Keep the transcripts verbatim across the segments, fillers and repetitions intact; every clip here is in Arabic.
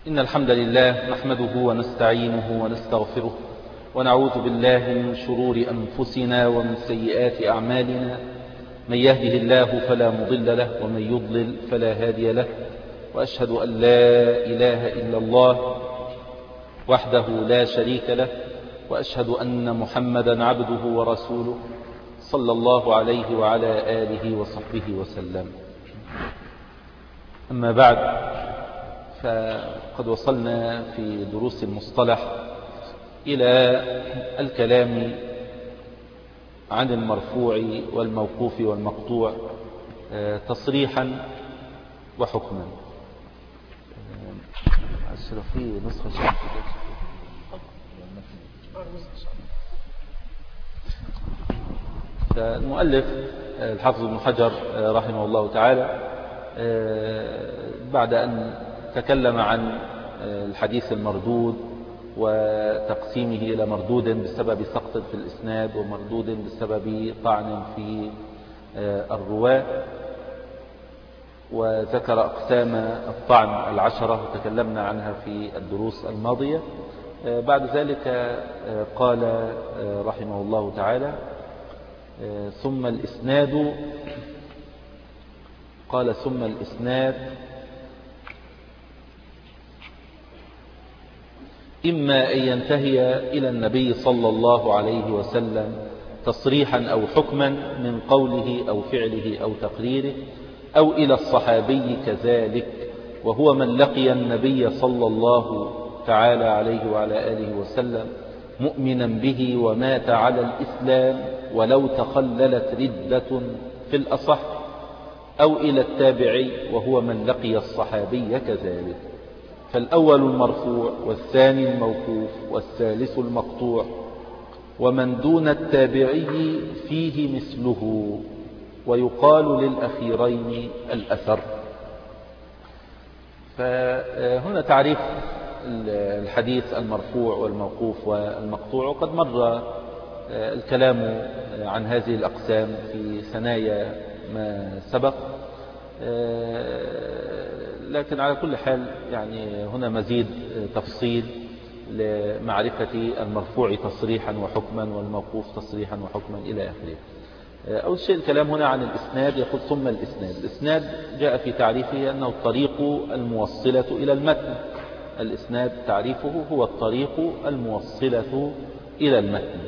إن الحمد لله نحمده ونستعينه ونستغفره ونعوذ بالله من شرور أنفسنا ومن سيئات أعمالنا. من يهده الله فلا مضل له ومن يضلل فلا هادي له، وأشهد أن لا إله إلا الله وحده لا شريك له، وأشهد أن محمدا عبده ورسوله صلى الله عليه وعلى آله وصحبه وسلم. أما بعد، فقد وصلنا في دروس المصطلح إلى الكلام عن المرفوع والموقوف والمقطوع تصريحا وحكما. في نسخة المؤلف الحافظ ابن حجر رحمه الله تعالى بعد أن تكلم عن الحديث المردود وتقسيمه إلى مردود بسبب سقط في الإسناد ومردود بسبب طعن في الرواة، وذكر أقسام الطعن العشرة وتكلمنا عنها في الدروس الماضية. بعد ذلك قال رحمه الله تعالى: ثم الإسناد قال ثم الإسناد إما أن ينتهي إلى النبي صلى الله عليه وسلم تصريحا أو حكما من قوله أو فعله أو تقريره، أو إلى الصحابي كذلك، وهو من لقي النبي صلى الله تعالى عليه وعلى آله وسلم مؤمنا به ومات على الإسلام ولو تخللت ردة في الأصح، أو إلى التابعي وهو من لقي الصحابي كذلك. فالأول المرفوع والثاني الموقوف والثالث المقطوع، ومن دون التابعي فيه مثله، ويقال للأخيرين الأثر. فهنا تعريف الحديث المرفوع والموقوف والمقطوع، وقد مر الكلام عن هذه الأقسام في ثنايا ما سبق، لكن على كل حال يعني هنا مزيد تفصيل لمعرفة المرفوع تصريحا وحكما والموقوف تصريحا وحكما إلى آخره. أول شيء الكلام هنا عن الإسناد، يقول ثم الإسناد. الإسناد جاء في تعريفه أنه الطريق الموصلة إلى المتن. الإسناد تعريفه هو الطريق الموصلة إلى المتن،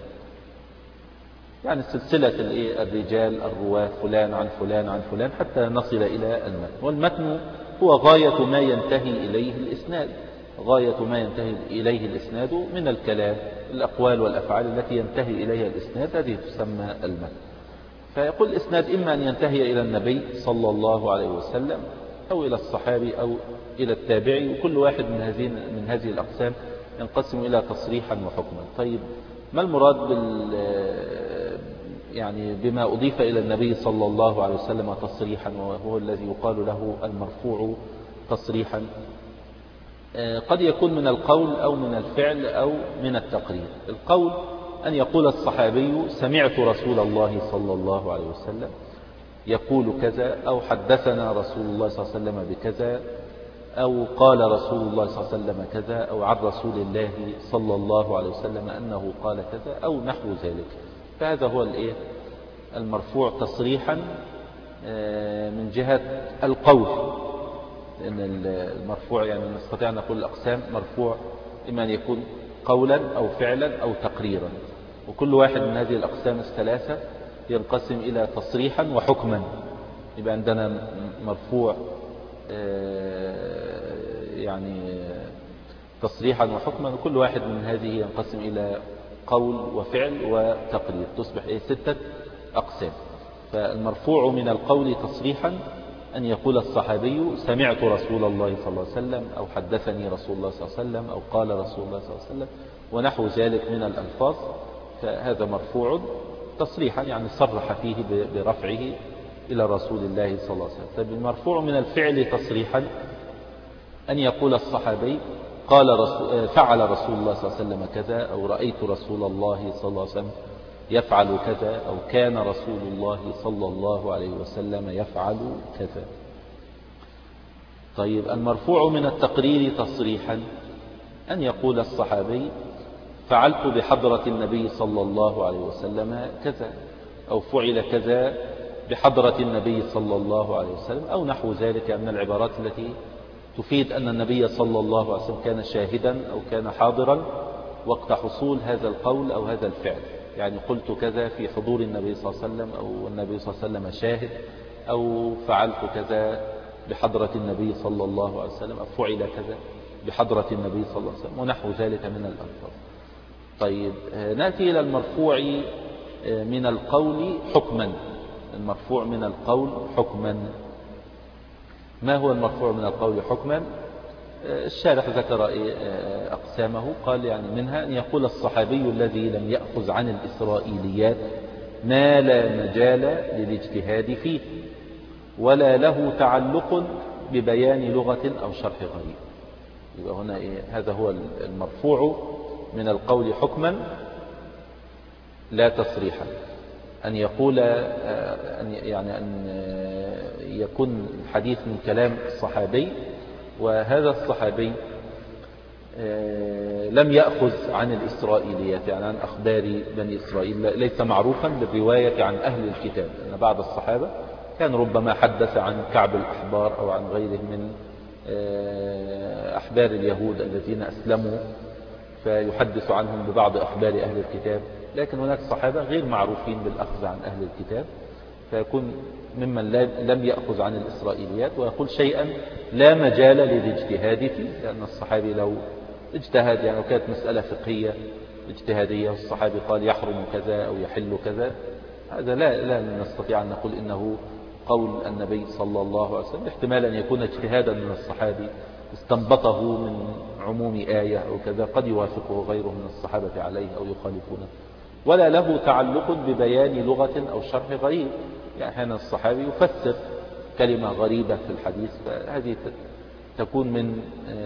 يعني سلسلة الرجال الرواة فلان عن فلان عن فلان حتى نصل إلى المتن. والمتن هو غاية ما ينتهي إليه الإسناد، غاية ما ينتهي إليه الإسناد من الكلام، الأقوال والأفعال التي ينتهي إليها الإسناد، هذه تسمى المتن. فيقول الإسناد إما أن ينتهي إلى النبي صلى الله عليه وسلم أو إلى الصحابي أو إلى التابعي، وكل واحد من هذه من هذه الأقسام ينقسم إلى تصريحا وحكما. طيب ما المراد بال يعني بما أضيف إلى النبي صلى الله عليه وسلم تصريحا وهو الذي يقال له المرفوع تصريحا؟ قد يكون من القول أو من الفعل أو من التقرير. القول أن يقول الصحابي: سمعت رسول الله صلى الله عليه وسلم يقول كذا، أو حدثنا رسول الله صلى الله عليه وسلم بكذا، أو قال رسول الله صلى الله عليه وسلم كذا، أو عن رسول الله صلى الله عليه وسلم أنه قال كذا، أو نحو ذلك. فهذا هو الإيه المرفوع تصريحا من جهة القول، لأن المرفوع يعني نستطيع أن نقول الأقسام مرفوع إما أن يكون قولا أو فعلا أو تقريرا، وكل واحد من هذه الأقسام الثلاثة ينقسم إلى تصريحا وحكما. يبقى عندنا مرفوع يعني تصريحا وحكما، وكل واحد من هذه ينقسم إلى قول وفعل وتقرير، تصبح إيه ستة أقسام. فالمرفوع من القول تصريحا أن يقول الصحابي: سمعت رسول الله صلى الله عليه وسلم، أو حدثني رسول الله صلى الله عليه وسلم، أو قال رسول الله صلى الله عليه وسلم، ونحو ذلك من الألفاظ. فهذا مرفوع تصريحا، يعني صرح فيه برفعه إلى رسول الله صلى الله عليه وسلم. طيب المرفوع من الفعل تصريحا أن يقول الصحابي: قال رسول فعل رسول الله صلى الله عليه وسلم كذا، أو رأيت رسول الله صلى الله عليه وسلم يفعل كذا، أو كان رسول الله صلى الله عليه وسلم يفعل كذا. طيب المرفوع من التقرير تصريحا أن يقول الصحابي فعلت بحضرة النبي صلى الله عليه وسلم كذا، أو فعل كذا بحضرة النبي صلى الله عليه وسلم، أو نحو ذلك من العبارات التي تفيد أن النبي صلى الله عليه وسلم كان شاهدا أو كان حاضرا وقت حصول هذا القول أو هذا الفعل. يعني قلت كذا في حضور النبي صلى الله عليه وسلم، أو النبي صلى الله عليه وسلم شاهد، أو فعلت كذا بحضرة النبي صلى الله عليه وسلم، أو فعل كذا بحضرة النبي صلى الله عليه وسلم، ونحو ذلك من الألفاظ. طيب نأتي إلى المرفوع من القول حكما. المرفوع من القول حكما، ما هو المرفوع من القول حكما؟ الشارح ذكر أقسامه، قال يعني منها أن يقول الصحابي الذي لم يأخذ عن الإسرائيليات ما لا مجال للاجتهاد فيه ولا له تعلق ببيان لغة أو شرح غريب. يبقى هنا إيه؟ هذا هو المرفوع من القول حكما لا تصريحا. أن يقول أن يعني أن يكون الحديث من كلام الصحابي، وهذا الصحابي لم يأخذ عن الإسرائيليات، يعني عن أخبار بني إسرائيل، ليس معروفا بالرواية عن أهل الكتاب. أن بعض الصحابة كان ربما حدث عن كعب الأحبار أو عن غيره من أحبار اليهود الذين أسلموا فيحدث عنهم ببعض أخبار أهل الكتاب، لكن هناك صحابة غير معروفين بالأخذ عن أهل الكتاب، فيكون ممن لم يأخذ عن الإسرائيليات ويقول شيئا لا مجال للاجتهاد فيه، لأن الصحابي لو اجتهد، يعني لو كانت مسألة فقهية اجتهادية والصحابي قال يحرم كذا أو يحل كذا، هذا لا, لا نستطيع أن نقول إنه قول النبي صلى الله عليه وسلم. احتمال أن يكون اجتهادا من الصحابي استنبطه من عموم آية أو كذا، قد يوافقه غيره من الصحابة عليه أو يخالفونه، ولا له تعلق ببيان لغة أو شرح غريب. يعني هنا الصحابي يفسر كلمة غريبة في الحديث، فهذه تكون من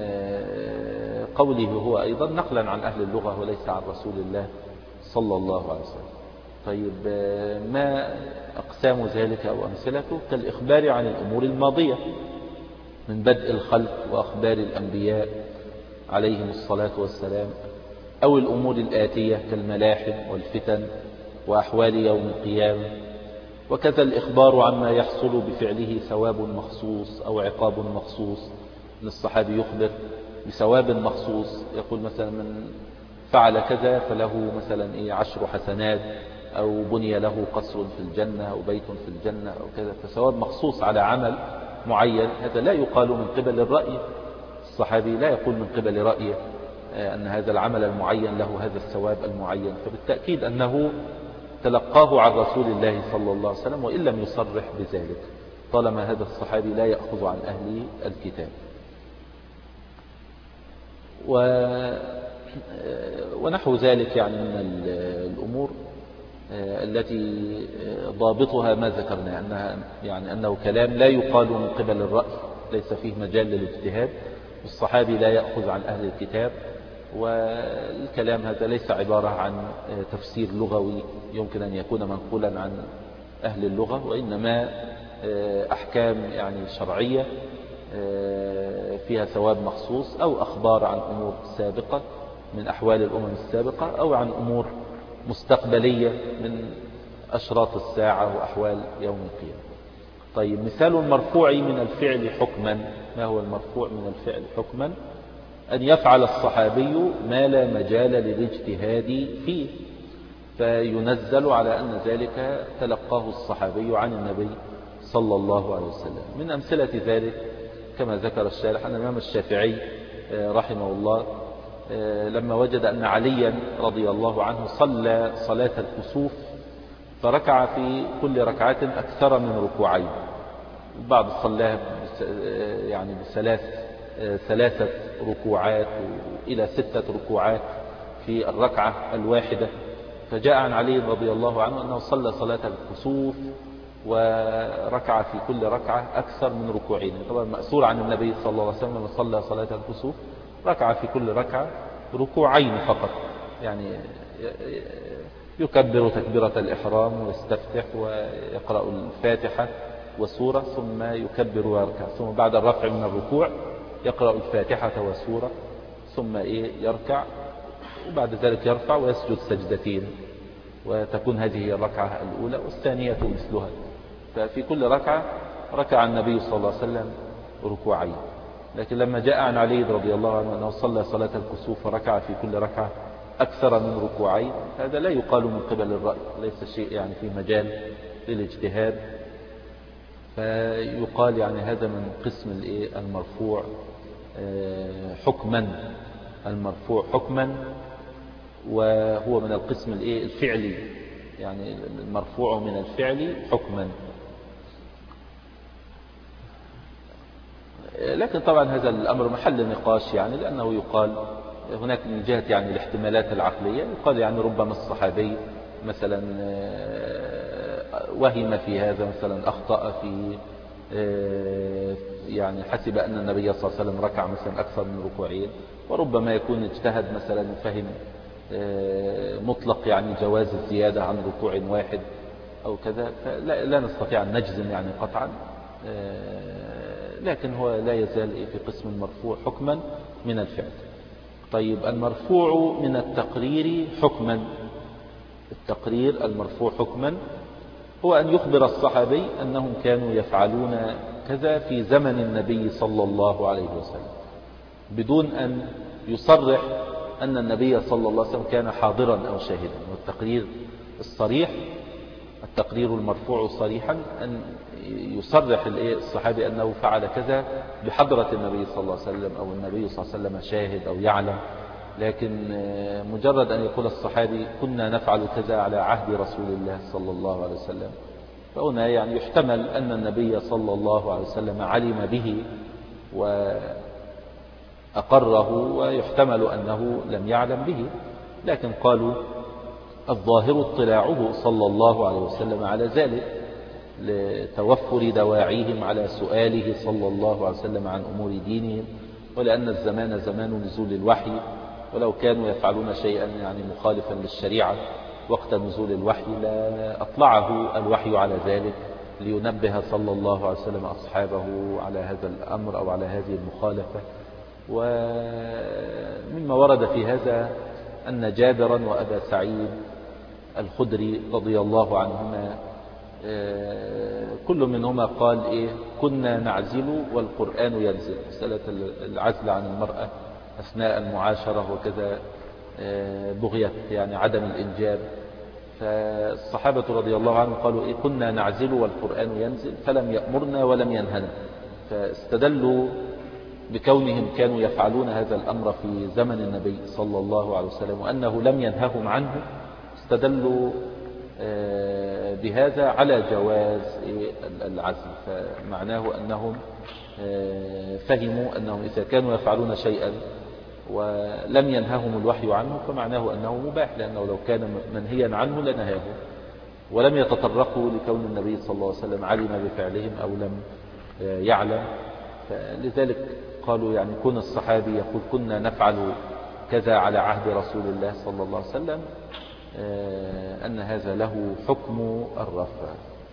قوله هو أيضا نقلا عن أهل اللغة وليس عن رسول الله صلى الله عليه وسلم. طيب ما أقسام ذلك أو أمثلته؟ كالإخبار عن الأمور الماضية من بدء الخلق وأخبار الأنبياء عليهم الصلاة والسلام، أو الأمور الآتية كالملاحم والفتن وأحوال يوم القيامة، وكذا الإخبار عما يحصل بفعله ثواب مخصوص أو عقاب مخصوص. الصحابي يخبر بثواب مخصوص، يقول مثلا من فعل كذا فله مثلا إيه عشر حسنات، أو بني له قصر في الجنة أو بيت في الجنة أو كذا، فثواب مخصوص على عمل معين. هذا لا يقال من قبل الرأي، الصحابي لا يقول من قبل رأيه أن هذا العمل المعين له هذا الثواب المعين، فبالتأكيد أنه تلقاه عن رسول الله صلى الله عليه وسلم وإن لم يصرح بذلك، طالما هذا الصحابي لا يأخذ عن أهل الكتاب. و... ونحو ذلك يعني من الأمور التي ضابطها ما ذكرنا، أنها يعني أنه كلام لا يقال من قبل الرأي، ليس فيه مجال للاجتهاد، والصحابي لا يأخذ عن أهل الكتاب، والكلام هذا ليس عبارة عن تفسير لغوي يمكن أن يكون منقولا عن أهل اللغة، وإنما أحكام يعني شرعية فيها ثواب مخصوص، أو أخبار عن أمور سابقة من أحوال الأمم السابقة، أو عن أمور مستقبلية من أشراط الساعة وأحوال يوم القيامة. طيب مثال المرفوع من الفعل حكما، ما هو المرفوع من الفعل حكما؟ أن يفعل الصحابي ما لا مجال للاجتهاد فيه، فينزل على أن ذلك تلقاه الصحابي عن النبي صلى الله عليه وسلم. من أمثلة ذلك كما ذكر الشارح أن الإمام الشافعي رحمه الله لما وجد أن عليا رضي الله عنه صلى صلاة الكسوف فركع في كل ركعة أكثر من ركوعين، بعض صلاها يعني بثلاث ثلاثة ركوعات إلى ستة ركوعات في الركعة الواحدة، فجاء عن علي رضي الله عنه أنه صلى صلاة الكسوف وركع في كل ركعة أكثر من ركوعين. طبعا مأثور عن النبي صلى الله عليه وسلم لما صلى صلاة الكسوف ركع في كل ركعة ركوعين فقط، يعني يكبر تكبيرة الإحرام ويستفتح ويقرأ الفاتحة وسورة ثم يكبر ويركع، ثم بعد الرفع من الركوع يقرأ الفاتحة وسورة ثم إيه يركع، وبعد ذلك يرفع ويسجد سجدتين، وتكون هذه هي الركعة الأولى، والثانية مثلها. ففي كل ركعة ركع النبي صلى الله عليه وسلم ركوعين. لكن لما جاء عن علي رضي الله عنه أنه صلى صلاة الكسوف وركع في كل ركعة أكثر من ركوعين، هذا لا يقال من قبل الرأي، ليس شيء يعني في مجال للاجتهاد، فيقال يعني هذا من قسم المرفوع حكما، المرفوع حكما، وهو من القسم الفعلي، يعني المرفوع من الفعل حكما. لكن طبعا هذا الأمر محل نقاش، يعني لأنه يقال هناك من جهة يعني الاحتمالات العقلية، يقال يعني ربما الصحابي مثلا وهم في هذا، مثلا أخطأ في يعني حسب أن النبي صلى الله عليه وسلم ركع مثلا أكثر من ركوعين، وربما يكون اجتهد مثلا فهم مطلق يعني جواز الزيادة عن ركوع واحد أو كذا، فلا لا نستطيع أن نجزم يعني قطعا، لكن هو لا يزال في قسم المرفوع حكما من الفعل. طيب المرفوع من التقرير حكما، التقرير المرفوع حكما هو أن يخبر الصحابي أنهم كانوا يفعلون كذا في زمن النبي صلى الله عليه وسلم، بدون أن يصرح أن النبي صلى الله عليه وسلم كان حاضرا أو شاهدا. والتقرير الصريح، التقرير المرفوع صريحا، أن يصرح الصحابي أنه فعل كذا بحضرة النبي صلى الله عليه وسلم، أو النبي صلى الله عليه وسلم شاهد أو يعلم. لكن مجرد أن يقول الصحابي كنا نفعل كذا على عهد رسول الله صلى الله عليه وسلم، فهنا يعني يحتمل أن النبي صلى الله عليه وسلم علم به وأقره، ويحتمل أنه لم يعلم به. لكن قالوا الظاهر اطلاعه صلى الله عليه وسلم على ذلك، لتوفر دواعيهم على سؤاله صلى الله عليه وسلم عن أمور دينهم، ولأن الزمان زمان نزول الوحي، ولو كانوا يفعلون شيئا يعني مخالفا للشريعة وقت نزول الوحي لا أطلعه الوحي على ذلك، لينبه صلى الله عليه وسلم أصحابه على هذا الأمر أو على هذه المخالفة. ومما ورد في هذا أن جابرا وأبا سعيد الخدري رضي الله عنهما كل منهما قال إيه كنا نعزل والقرآن ينزل، مسألة العزل عن المرأة أثناء المعاشرة وكذا بغية يعني عدم الإنجاب، فالصحابة رضي الله عنهم قالوا إيه كنا نعزل والقرآن ينزل، فلم يأمرنا ولم ينهنا، فاستدلوا بكونهم كانوا يفعلون هذا الأمر في زمن النبي صلى الله عليه وسلم وأنه لم ينههم عنه، استدلوا بهذا على جواز العزل. فمعناه أنهم فهموا أنهم إذا كانوا يفعلون شيئا ولم ينههم الوحي عنه فمعناه أنه مباح، لأنه لو كان منهيا عنه لنهاه، ولم يتطرقوا لكون النبي صلى الله عليه وسلم علم بفعلهم أو لم يعلم. فلذلك قالوا يعني كون الصحابي يقول كنا نفعل كذا على عهد رسول الله صلى الله عليه وسلم أن هذا له حكم الرفع.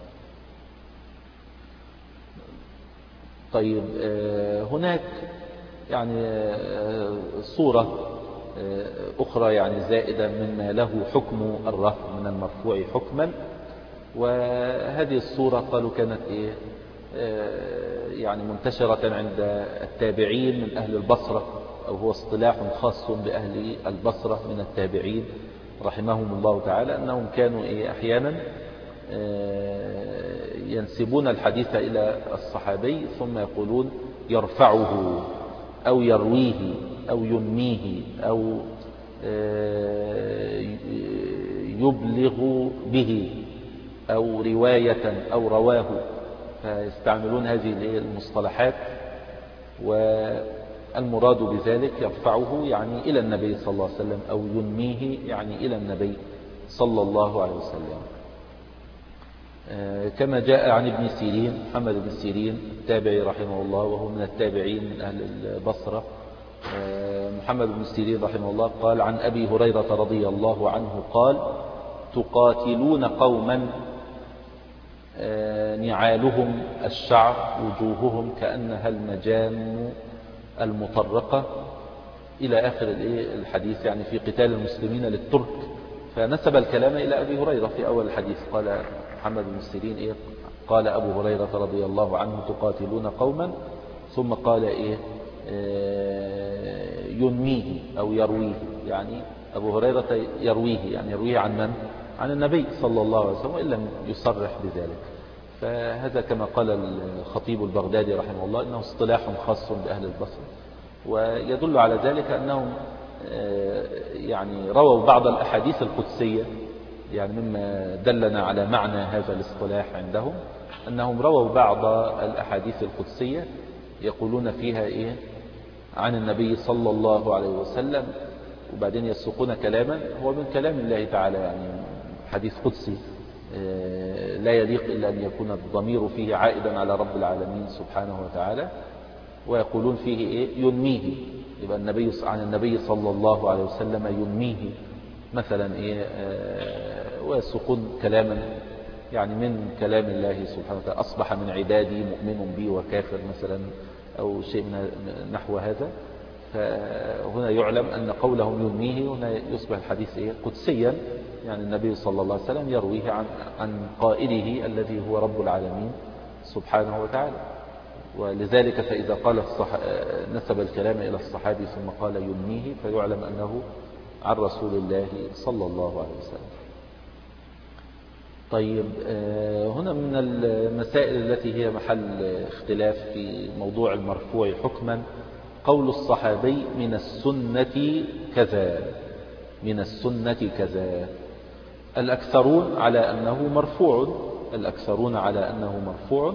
طيب هناك يعني صورة أخرى يعني زائدة مما له حكم الرفع من المرفوع حكما، وهذه الصورة قالوا كانت إيه يعني منتشرة عند التابعين من أهل البصرة، أو هو اصطلاح خاص بأهل البصرة من التابعين رحمهم الله تعالى، أنهم كانوا إيه أحيانا ينسبون الحديث إلى الصحابي ثم يقولون يرفعه أو يرويه أو ينميه أو يبلغ به أو رواية أو رواه، فيستعملون هذه المصطلحات، والمراد بذلك يرفعه يعني إلى النبي صلى الله عليه وسلم أو ينميه يعني إلى النبي صلى الله عليه وسلم. كما جاء عن ابن سيرين، محمد بن سيرين التابعي رحمه الله وهو من التابعين من أهل البصرة، محمد بن سيرين رحمه الله قال عن أبي هريرة رضي الله عنه قال تقاتلون قوما نعالهم الشعر، وجوههم كأنها المجان المطرقة، إلى آخر الحديث، يعني في قتال المسلمين للترك. فنسب الكلام إلى أبي هريرة في أول الحديث. قال محمد بن سيرين إيه؟ قال أبو هريرة رضي الله عنه: تقاتلون قوما، ثم قال إيه؟ ينميه أو يرويه، يعني أبو هريرة يرويه، يعني يرويه عن من؟ عن النبي صلى الله عليه وسلم، وإن لم يصرح بذلك. فهذا كما قال الخطيب البغدادي رحمه الله إنه اصطلاح خاص بأهل البصرة، ويدل على ذلك أنهم يعني رووا بعض الأحاديث القدسية، يعني مما دلنا على معنى هذا الاصطلاح عندهم أنهم رووا بعض الأحاديث القدسية يقولون فيها إيه؟ عن النبي صلى الله عليه وسلم، وبعدين يسوقون كلاما هو من كلام الله تعالى، يعني حديث قدسي لا يليق إلا أن يكون الضمير فيه عائدا على رب العالمين سبحانه وتعالى، ويقولون فيه إيه؟ ينميه. يبقى النبي عن النبي صلى الله عليه وسلم ينميه مثلا إيه؟ ويسوقون كلاما يعني من كلام الله سبحانه وتعالى: أصبح من عبادي مؤمن بي وكافر مثلا، أو شيء من نحو هذا. فهنا يعلم أن قولهم ينميه هنا يصبح الحديث إيه؟ قدسيا، يعني النبي صلى الله عليه وسلم يرويه عن, عن قائله الذي هو رب العالمين سبحانه وتعالى. ولذلك فإذا قال الصح... نسب الكلام إلى الصحابي ثم قال ينميه، فيعلم أنه عن رسول الله صلى الله عليه وسلم. طيب، هنا من المسائل التي هي محل اختلاف في موضوع المرفوع حكما قول الصحابي: من السنة كذا، من السنة كذا. الأكثرون على أنه مرفوع، الأكثرون على أنه مرفوع،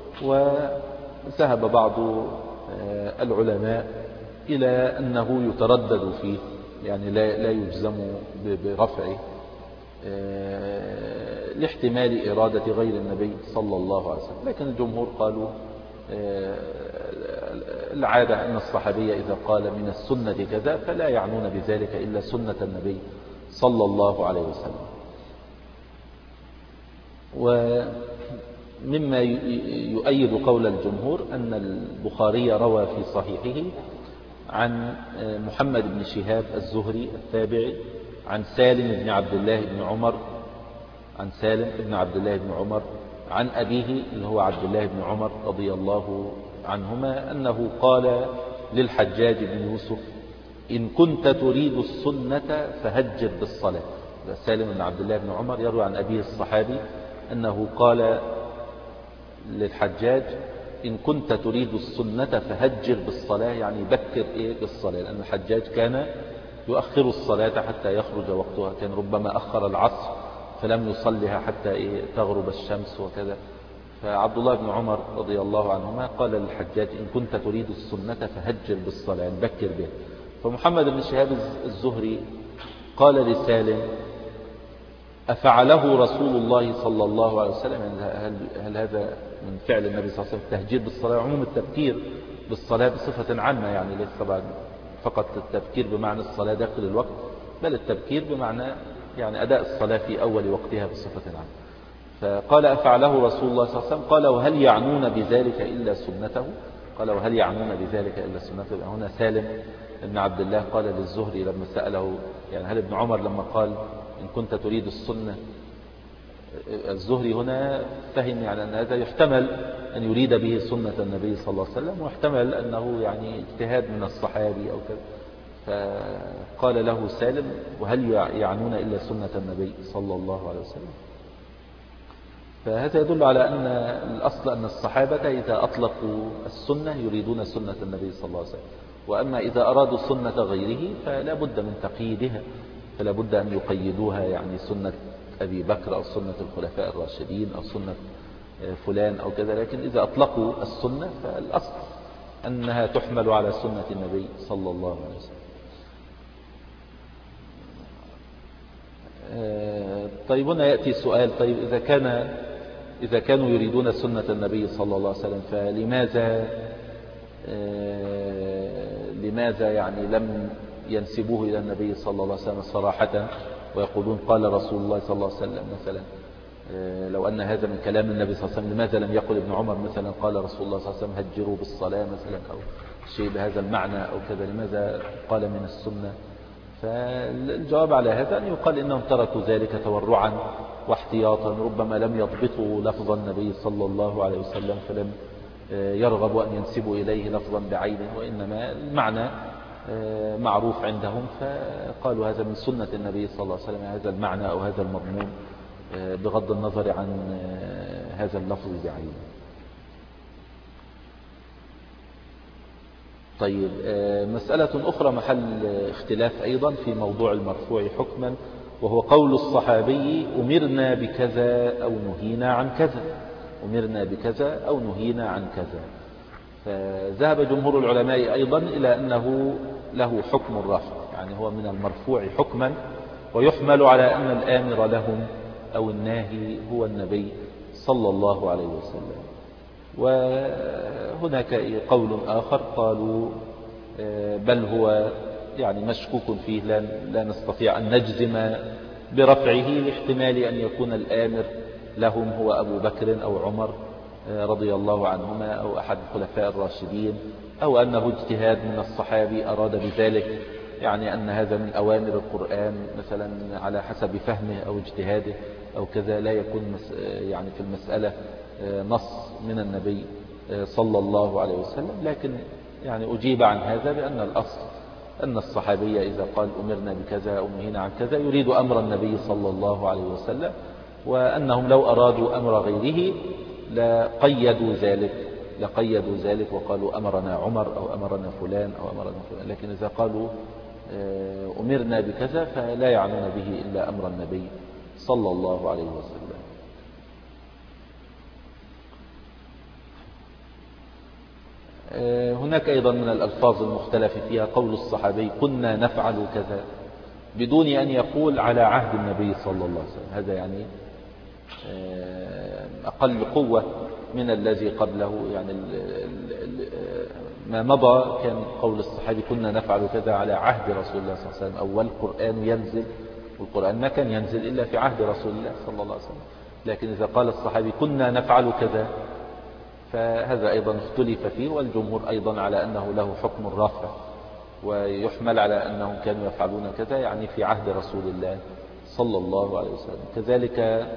وذهب بعض العلماء إلى أنه يتردد فيه، يعني لا لا يجزم برفعه لاحتمال إرادة غير النبي صلى الله عليه وسلم. لكن الجمهور قالوا العادة أن الصحابي إذا قال من السنة كذا فلا يعنون بذلك إلا سنة النبي صلى الله عليه وسلم. ومما يؤيد قول الجمهور أن البخاري روى في صحيحه عن محمد بن شهاب الزهري التابعي عن سالم بن عبد الله بن عمر، عن سالم بن عبد الله بن عمر عن أبيه اللي هو عبد الله بن عمر رضي الله عنهما أنه قال للحجاج بن يوسف: إن كنت تريد السنة فهجر بالصلاة. سالم بن عبد الله بن عمر يروي عن أبيه الصحابي أنه قال للحجاج: إن كنت تريد السنة فهجر بالصلاة، يعني بكر إيه بالصلاة، لأن الحجاج كان يؤخر الصلاة حتى يخرج وقتها، كان ربما أخر العصر فلم يصلها حتى إيه تغرب الشمس وكذا. فعبد الله بن عمر رضي الله عنهما قال للحجاج: إن كنت تريد السنة فهجر بالصلاة، يعني بكر به. فمحمد بن شهاب الزهري قال لسالم: أفعله رسول الله صلى الله عليه وسلم؟ يعني هل, هل هذا من فعل النبي صلى الله عليه وسلم التهجير بالصلاة؟ عموم التبكير بالصلاة بصفة عامة، يعني ليس طبعا فقط التبكير بمعنى الصلاة داخل الوقت، بل التبكير بمعنى يعني أداء الصلاة في أول وقتها بصفة عامة. فقال: أفعله رسول الله صلى الله عليه وسلم؟ قال: وهل يعنون بذلك إلا سنته؟ قال: وهل يعنون بذلك إلا سنته؟ هنا سالم بن عبد الله قال للزهري لما سأله، يعني هل ابن عمر لما قال إن كنت تريد السنة، الزهري هنا فهم يعني أن هذا يحتمل أن يريد به سنة النبي صلى الله عليه وسلم، ويحتمل أنه يعني اجتهاد من الصحابي أو كذا. فقال له سالم: وهل يعنون إلا سنة النبي صلى الله عليه وسلم؟ فهذا يدل على أن الأصل أن الصحابة إذا أطلقوا السنة يريدون سنة النبي صلى الله عليه وسلم، وأما إذا أرادوا سنة غيره فلا بد من تقييدها، فلا بد أن يقيدوها، يعني سنة أبي بكر أو سنة الخلفاء الراشدين أو سنة فلان أو كذا. لكن إذا أطلقوا السنة فالأصل أنها تحمل على سنة النبي صلى الله عليه وسلم. طيب، هنا يأتي سؤال: طيب إذا كان إذا كانوا يريدون سنة النبي صلى الله عليه وسلم فلماذا لماذا يعني لم ينسبوه إلى النبي صلى الله عليه وسلم صراحة ويقولون قال رسول الله صلى الله عليه وسلم مثلا؟ لو أن هذا من كلام النبي صلى الله عليه وسلم لماذا لم يقل ابن عمر مثلا قال رسول الله صلى الله عليه وسلم هجروا بالصلاة مثلا أو شيء بهذا المعنى أو كذا، لماذا قال من السنة؟ فالجواب على هذا أن يقال إنهم تركوا ذلك تورعا واحتياطا، ربما لم يضبطوا لفظ النبي صلى الله عليه وسلم فلم يرغبوا أن ينسبوا إليه لفظا بعينه، وإنما المعنى معروف عندهم فقالوا هذا من سنة النبي صلى الله عليه وسلم، هذا المعنى أو هذا المضمون بغض النظر عن هذا اللفظ بعينه. طيب، مسألة أخرى محل اختلاف أيضا في موضوع المرفوع حكما، وهو قول الصحابي أمرنا بكذا أو نهينا عن كذا، أمرنا بكذا أو نهينا عن كذا. فذهب جمهور العلماء أيضا إلى أنه له حكم الرفع، يعني هو من المرفوع حكما، ويحمل على أن الآمر لهم أو الناهي هو النبي صلى الله عليه وسلم. وهناك قول آخر قالوا بل هو يعني مشكوك فيه، لا, لا نستطيع أن نجزم برفعه لاحتمال أن يكون الآمر لهم هو أبو بكر أو عمر رضي الله عنهما أو أحد الخلفاء الراشدين، أو أنه اجتهاد من الصحابي أراد بذلك، يعني أن هذا من أوامر القرآن مثلا على حسب فهمه أو اجتهاده أو كذا، لا يكون يعني في المسألة نص من النبي صلى الله عليه وسلم. لكن يعني أجيب عن هذا بأن الأصل أن الصحابي إذا قال أمرنا بكذا أو نهينا عن كذا يريد أمر النبي صلى الله عليه وسلم، وأنهم لو أرادوا أمر غيره لقيدوا ذلك لقيدوا ذلك وقالوا أمرنا عمر أو أمرنا فلان أو أمرنا فلان. لكن إذا قالوا أمرنا بكذا فلا يعنون به إلا أمر النبي صلى الله عليه وسلم. هناك أيضا من الألفاظ المختلف فيها قول الصحابي كنا نفعل كذا بدون أن يقول على عهد النبي صلى الله عليه وسلم، هذا يعني أقل قوة من الذي قبله. يعني ما مضى كان قول الصحابي كنا نفعل كذا على عهد رسول الله صلى الله عليه وسلم، أول القرآن ينزل، والقرآن ما كان ينزل إلا في عهد رسول الله صلى الله عليه وسلم. لكن إذا قال الصحابي كنا نفعل كذا فهذا أيضا اختلف فيه، والجمهور أيضا على أنه له حكم الرفع، ويحمل على أنهم كانوا يفعلون كذا يعني في عهد رسول الله صلى الله عليه وسلم. كذلك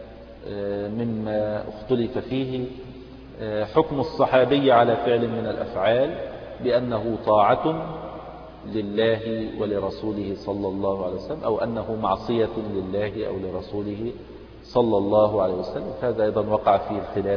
مما اختلف فيه حكم الصحابي على فعل من الأفعال بأنه طاعة لله ولرسوله صلى الله عليه وسلم، أو أنه معصية لله أو لرسوله صلى الله عليه وسلم. فهذا أيضا وقع فيه الخلاف،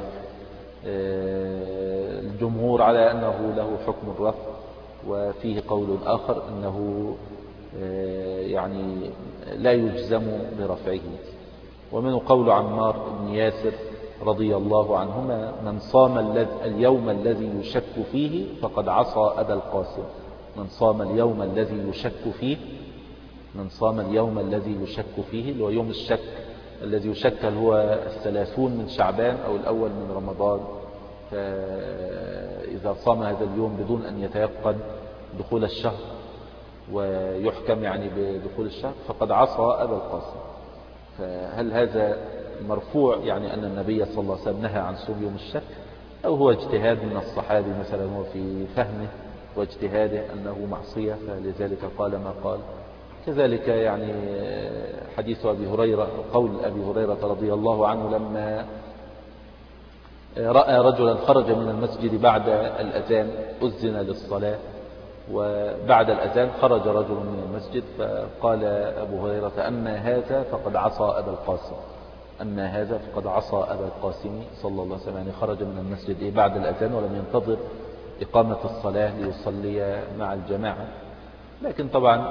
الجمهور على أنه له حكم الرفع، وفيه قول آخر أنه يعني لا يجزم برفعه. ومنه قول عمار بن ياسر رضي الله عنهما من صام اليوم الذي يشك فيه فقد عصى أبا القاسم. من صام اليوم الذي يشك فيه من صام اليوم الذي يشك فيه اللي هو يوم الشك الذي يشك هو الثلاثون من شعبان أو الأول من رمضان، فإذا صام هذا اليوم بدون أن يتيقن دخول الشهر ويحكم يعني بدخول الشهر فقد عصى أبا القاسم. فهل هذا مرفوع يعني أن النبي صلى الله عليه وسلم نهى عن صوم يوم الشك، أو هو اجتهاد من الصحابي مثلا هو في فهمه واجتهاده أنه معصية فلذلك قال ما قال؟ كذلك يعني حديث أبي هريرة، قول أبي هريرة رضي الله عنه لما رأى رجلا خرج من المسجد بعد الأذان، أذن للصلاة وبعد الأذان خرج رجل من المسجد، فقال أبو هريرة أما هذا فقد عصى أبا القاسم أما هذا فقد عصى أبا القاسم صلى الله عليه وسلم. يعني خرج من المسجد بعد الأذان ولم ينتظر إقامة الصلاة ليصلي مع الجماعة. لكن طبعا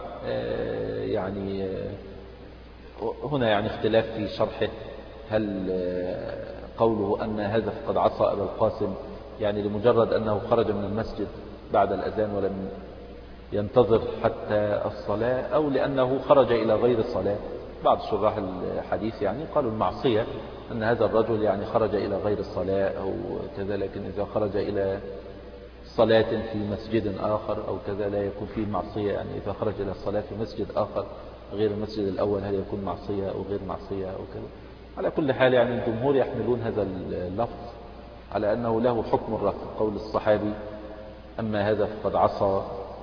يعني هنا يعني اختلاف في شرحه، هل قوله أن هذا فقد عصى أبا القاسم يعني لمجرد أنه خرج من المسجد بعد الأذان ولم ينتظر حتى الصلاة، أو لأنه خرج إلى غير الصلاة؟ بعض شراح الحديث يعني قالوا المعصية أن هذا الرجل يعني خرج إلى غير الصلاة أو كذا، لكن إذا خرج إلى صلاة في مسجد آخر أو كذا لا يكون فيه معصية. يعني إذا خرج إلى الصلاة في مسجد آخر غير المسجد الأول هل يكون معصية أو غير معصية أو كذا؟ على كل حال يعني الجمهور يحملون هذا اللفظ على أنه له حكم الرفع، قول الصحابي أما هذا فقد عصى،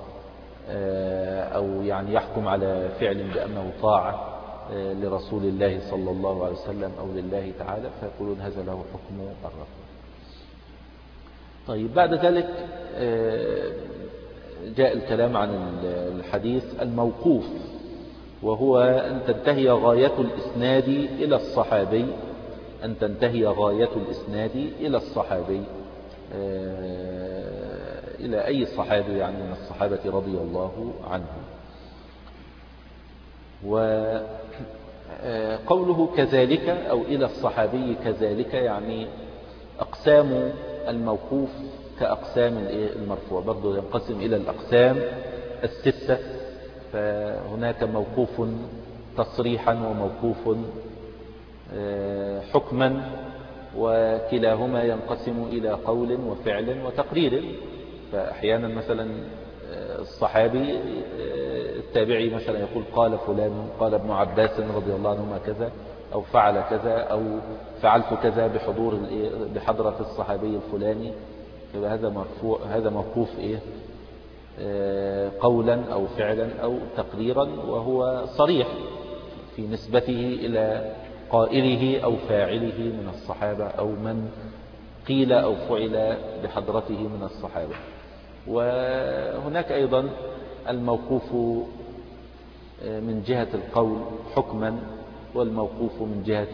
أو يعني يحكم على فعل بأنه طاعة لرسول الله صلى الله عليه وسلم أو لله تعالى، فيقولون هذا له حكم الرفع. طيب بعد ذلك جاء الكلام عن الحديث الموقوف، وهو أن تنتهي غاية الإسناد إلى الصحابي، أن تنتهي غاية الإسناد إلى الصحابي، إلى أي صحابي يعني من الصحابة رضي الله عنهم. وقوله كذلك أو إلى الصحابي كذلك يعني أقسام الموقوف كأقسام المرفوع، برضو ينقسم إلى الأقسام الستة، فهناك موقوف تصريحا وموقوف حكما، وكلاهما ينقسم إلى قول وفعل وتقرير. فأحيانا مثلا الصحابي التابعي مثلا يقول قال فلان، قال ابن عباس رضي الله عنهما كذا، أو فعل كذا، أو فعلت كذا بحضور بحضرة الصحابي الفلاني، فهذا مرفوع، هذا موقوف إيه قولا أو فعلا أو تقريرا، وهو صريح في نسبته إلى قائله أو فاعله من الصحابة، أو من قيل أو فعل بحضرته من الصحابة. وهناك أيضا الموقوف من جهة القول حكما، والموقوف من جهة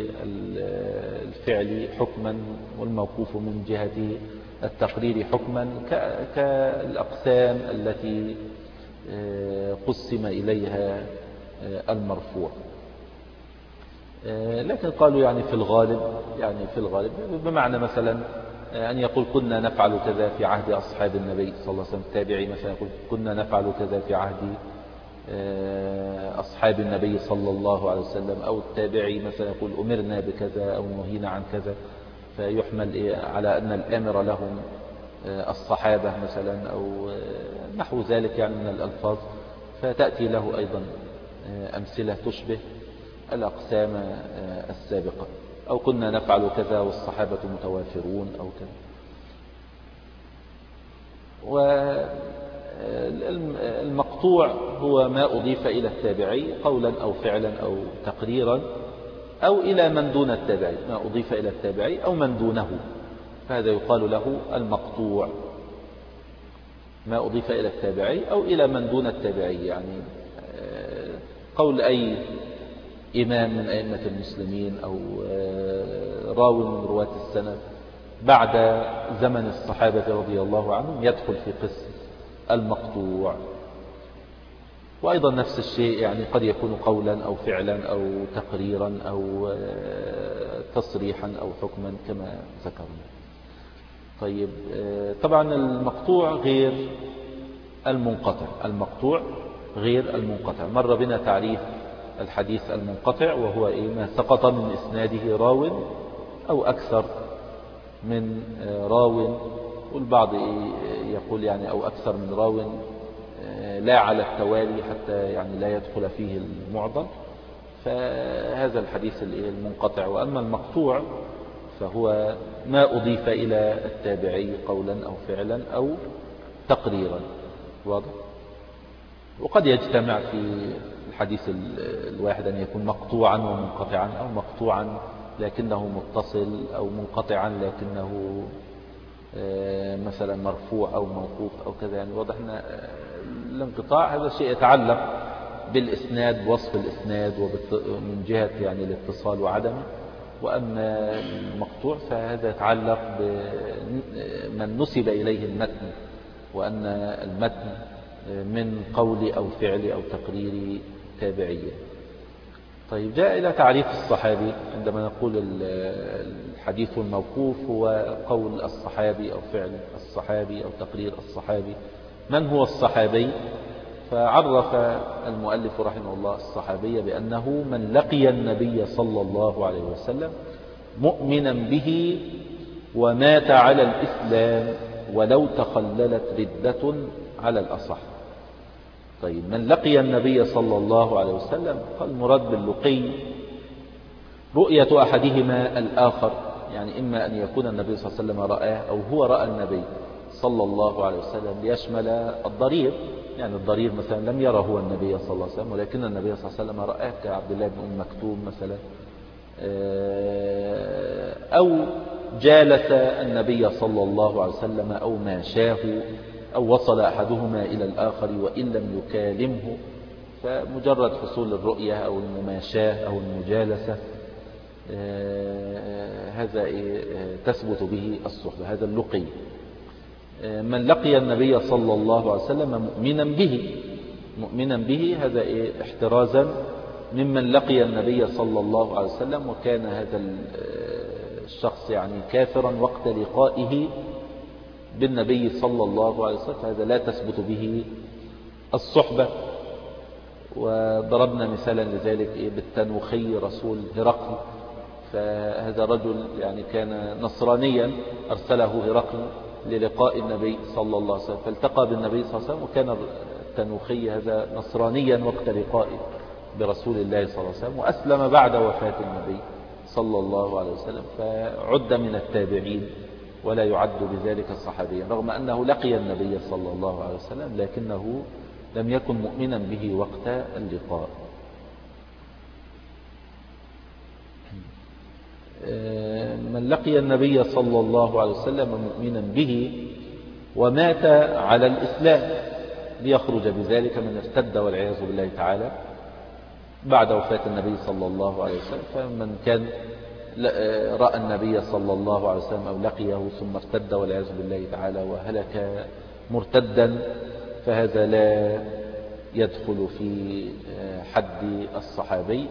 الفعل حكما، والموقوف من جهة التقرير حكما، كالأقسام التي قسم إليها المرفوع. لكن قالوا يعني في الغالب، يعني في الغالب بمعنى مثلا أن يقول كنا نفعل كذا في عهد أصحاب النبي صلى الله عليه وسلم، التابعي مثلا يقول كنا نفعل كذا في عهد أصحاب النبي صلى الله عليه وسلم، أو التابعي مثلا يقول أمرنا بكذا أو نهينا عن كذا، فيحمل على أن الأمر لهم الصحابة مثلا، أو نحو ذلك يعني من الألفاظ، فتأتي له أيضا أمثلة تشبه الأقسام السابقة، أو كنا نفعل كذا والصحابة متوافرون أو كذا. والمقطوع هو ما أضيف إلى التابعي قولا أو فعلا أو تقريرا، أو إلى من دون التابعي، ما أضيف إلى التابعي أو من دونه، فهذا يقال له المقطوع، ما أضيف إلى التابعي أو إلى من دون التابعي، يعني قول أي إمام من أئمة المسلمين أو راو من رواة السند بعد زمن الصحابة رضي الله عنهم يدخل في قسم المقطوع. وأيضا نفس الشيء، يعني قد يكون قولا أو فعلا أو تقريرا أو تصريحا أو حكما كما ذكرنا. طيب طبعا المقطوع غير المنقطع، المقطوع غير المنقطع. مر بنا تعريف الحديث المنقطع، وهو إيه؟ ما سقط من إسناده راو أو أكثر من راو، والبعض يقول يعني أو أكثر من راو لا على التوالي حتى يعني لا يدخل فيه المعضل، فهذا الحديث المنقطع. وأما المقطوع فهو ما أضيف إلى التابعي قولا أو فعلا أو تقريرا، واضح؟ وقد يجتمع في الحديث الواحد أن يكون مقطوعا ومنقطعا، أو مقطوعا لكنه متصل، أو منقطعا لكنه مثلا مرفوع أو موقوف أو كذا. يعني واضح أن الانقطاع هذا شيء يتعلق بالإسناد، بوصف الإسناد ومن جهة يعني الاتصال وعدمه. وأما المقطوع فهذا يتعلق بمن نسب إليه المتن، وأن المتن من قول أو فعل أو تقرير تابعية. طيب جاء إلى تعريف الصحابي. عندما نقول الحديث الموقوف هو قول الصحابي أو فعل الصحابي أو تقرير الصحابي. من هو الصحابي؟ فعرف المؤلف رحمه الله الصحابي بأنه من لقي النبي صلى الله عليه وسلم مؤمنا به ومات على الإسلام ولو تخللت ردة على الأصح. طيب من لقي النبي صلى الله عليه وسلم، قال المراد باللقي رؤية أحدهما الآخر، يعني إما أن يكون النبي صلى الله عليه وسلم رآه أو هو رأى النبي صلى الله عليه وسلم، ليشمل الضرير، يعني الضرير مثلا لم يره هو النبي صلى الله عليه وسلم ولكن النبي صلى الله عليه وسلم رآه، كعبد الله بن أم مكتوم مثلا، أو جالس النبي صلى الله عليه وسلم أو ماشاه أو وصل أحدهما إلى الآخر وإن لم يكالمه، فمجرد حصول الرؤية أو المماشاة أو المجالسة هذا تثبت به الصحبة، هذا اللقي. من لقي النبي صلى الله عليه وسلم مؤمنا به، مؤمنا به هذا احترازا ممن لقي النبي صلى الله عليه وسلم وكان هذا الشخص يعني كافرا وقت لقائه بالنبي صلى الله عليه وسلم، هذا لا تثبت به الصحبة. وضربنا مثالا لذلك بالتنوخي رسول هرقل، فهذا رجل يعني كان نصرانيا أرسله هرقل للقاء النبي صلى الله عليه وسلم، فالتقى بالنبي صلى الله عليه وسلم، وكان التنوخي هذا نصرانيا وقت لقائه برسول الله صلى الله عليه وسلم، وأسلم بعد وفاة النبي صلى الله عليه وسلم، فعد من التابعين ولا يعد بذلك صحابيا، رغم أنه لقي النبي صلى الله عليه وسلم لكنه لم يكن مؤمنا به وقت اللقاء. من لقي النبي صلى الله عليه وسلم مؤمنا به ومات على الإسلام ليخرج بذلك من ارتد والعياذ بالله تعالى بعد وفاة النبي صلى الله عليه وسلم، فمن كان رأى النبي صلى الله عليه وسلم أو لقيه ثم ارتد والعياذ بالله تعالى وهلك مرتدا، فهذا لا يدخل في حد الصحابي،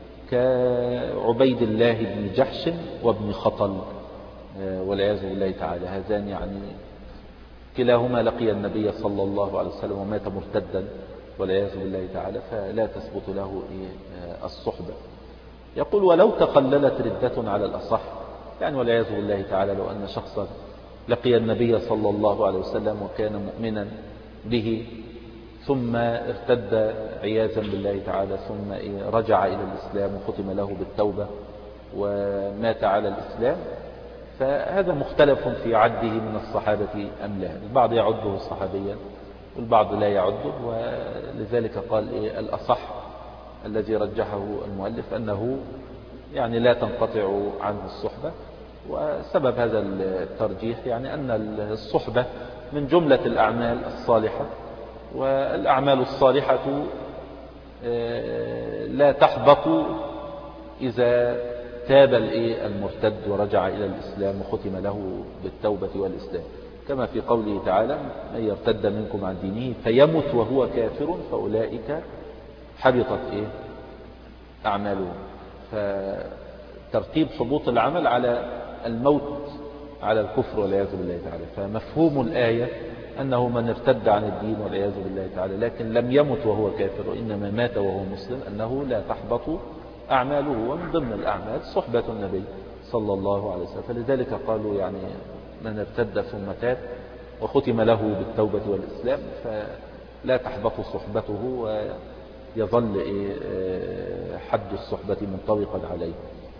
كعبيد الله بن جحش وابن خطل والعياذ بالله تعالى، هذان يعني كلاهما لقي النبي صلى الله عليه وسلم ومات مرتدا والعياذ بالله تعالى، فلا تثبت له الصحبة. يقول ولو تقللت ردة على الأصح، يعني والعياذ بالله تعالى لو أن شخصا لقي النبي صلى الله عليه وسلم وكان مؤمنا به ثم ارتد عياذا بالله تعالى ثم رجع إلى الإسلام وختم له بالتوبة ومات على الإسلام، فهذا مختلف في عده من الصحابة أم لا، البعض يعده صحابيا والبعض لا يعده، ولذلك قال إيه الأصح الذي رجحه المؤلف أنه يعني لا تنقطع عنه الصحبة. وسبب هذا الترجيح يعني أن الصحبة من جملة الأعمال الصالحة، والأعمال الصالحة لا تحبط إذا تاب المرتد ورجع إلى الإسلام وختم له بالتوبة والإسلام، كما في قوله تعالى من يرتد منكم عن دينه فيمت وهو كافر فأولئك حبطت إيه أعمالهم. فترتيب حبوط العمل على الموت على الكفر والعياذ بالله تعالى، فمفهوم الآية أنه من ارتد عن الدين والعياذ بالله تعالى لكن لم يمت وهو كافر وإنما مات وهو مسلم أنه لا تحبط أعماله، ومن ضمن الأعمال صحبة النبي صلى الله عليه وسلم، فلذلك قالوا يعني من ارتد ثم تاب وختم له بالتوبة والإسلام فلا تحبط صحبته ويظل حد الصحبة منطبقا عليه.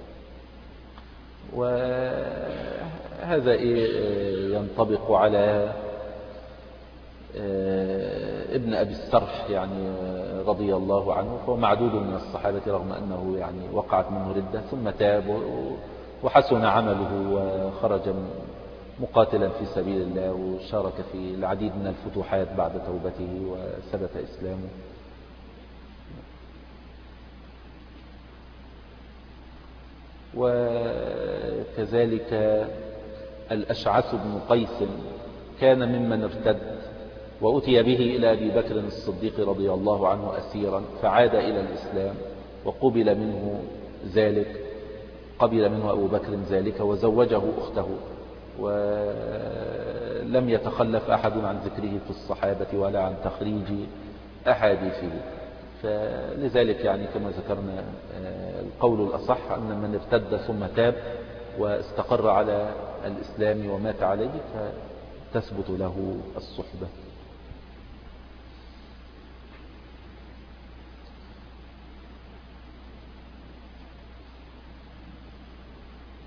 وهذا ينطبق على ابن أبي السرح يعني رضي الله عنه، فهو معدود من الصحابة رغم أنه يعني وقعت منه ردة ثم تاب وحسن عمله وخرج مقاتلا في سبيل الله وشارك في العديد من الفتوحات بعد توبته وثبت إسلامه. وكذلك الأشعث بن قيس كان ممن ارتد وأتي به إلى أبي بكر الصديق رضي الله عنه أسيرا فعاد إلى الإسلام وقبل منه ذلك قبل منه أبو بكر ذلك وزوجه أخته، ولم يتخلف أحد عن ذكره في الصحابة ولا عن تخريج أحاديثه. فلذلك يعني كما ذكرنا القول الأصح أن من ارتد ثم تاب واستقر على الإسلام ومات عليه فتثبت له الصحبة.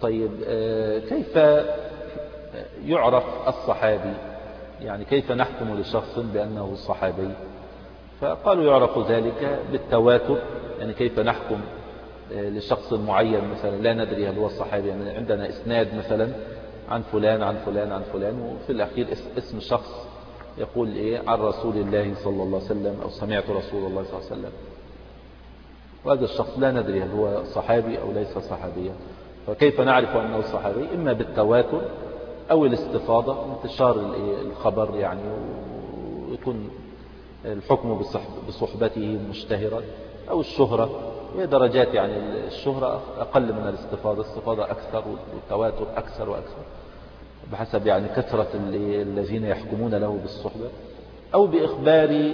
طيب كيف يعرف الصحابي؟ يعني كيف نحكم لشخص بأنه صحابي؟ فقالوا يعرف ذلك بالتواتر. يعني كيف نحكم لشخص معين مثلا لا ندري هل هو الصحابي؟ يعني عندنا إسناد مثلا عن فلان عن فلان عن فلان، وفي الأخير اسم شخص يقول إيه عن رسول الله صلى الله عليه وسلم أو سمعت رسول الله صلى الله عليه وسلم، وهذا الشخص لا ندري هل هو صحابي أو ليس صحابيا. فكيف نعرف أنه صحابي؟ إما بالتواتر أو الاستفاضة، انتشار الخبر يعني، ويكون الحكم بصحبته مشتهرا، أو الشهرة، وهي درجات يعني. الشهرة أقل من الاستفاضة، الاستفاضة أكثر والتواتر أكثر وأكثر بحسب يعني كثرة الذين يحكمون له بالصحبة. أو بإخبار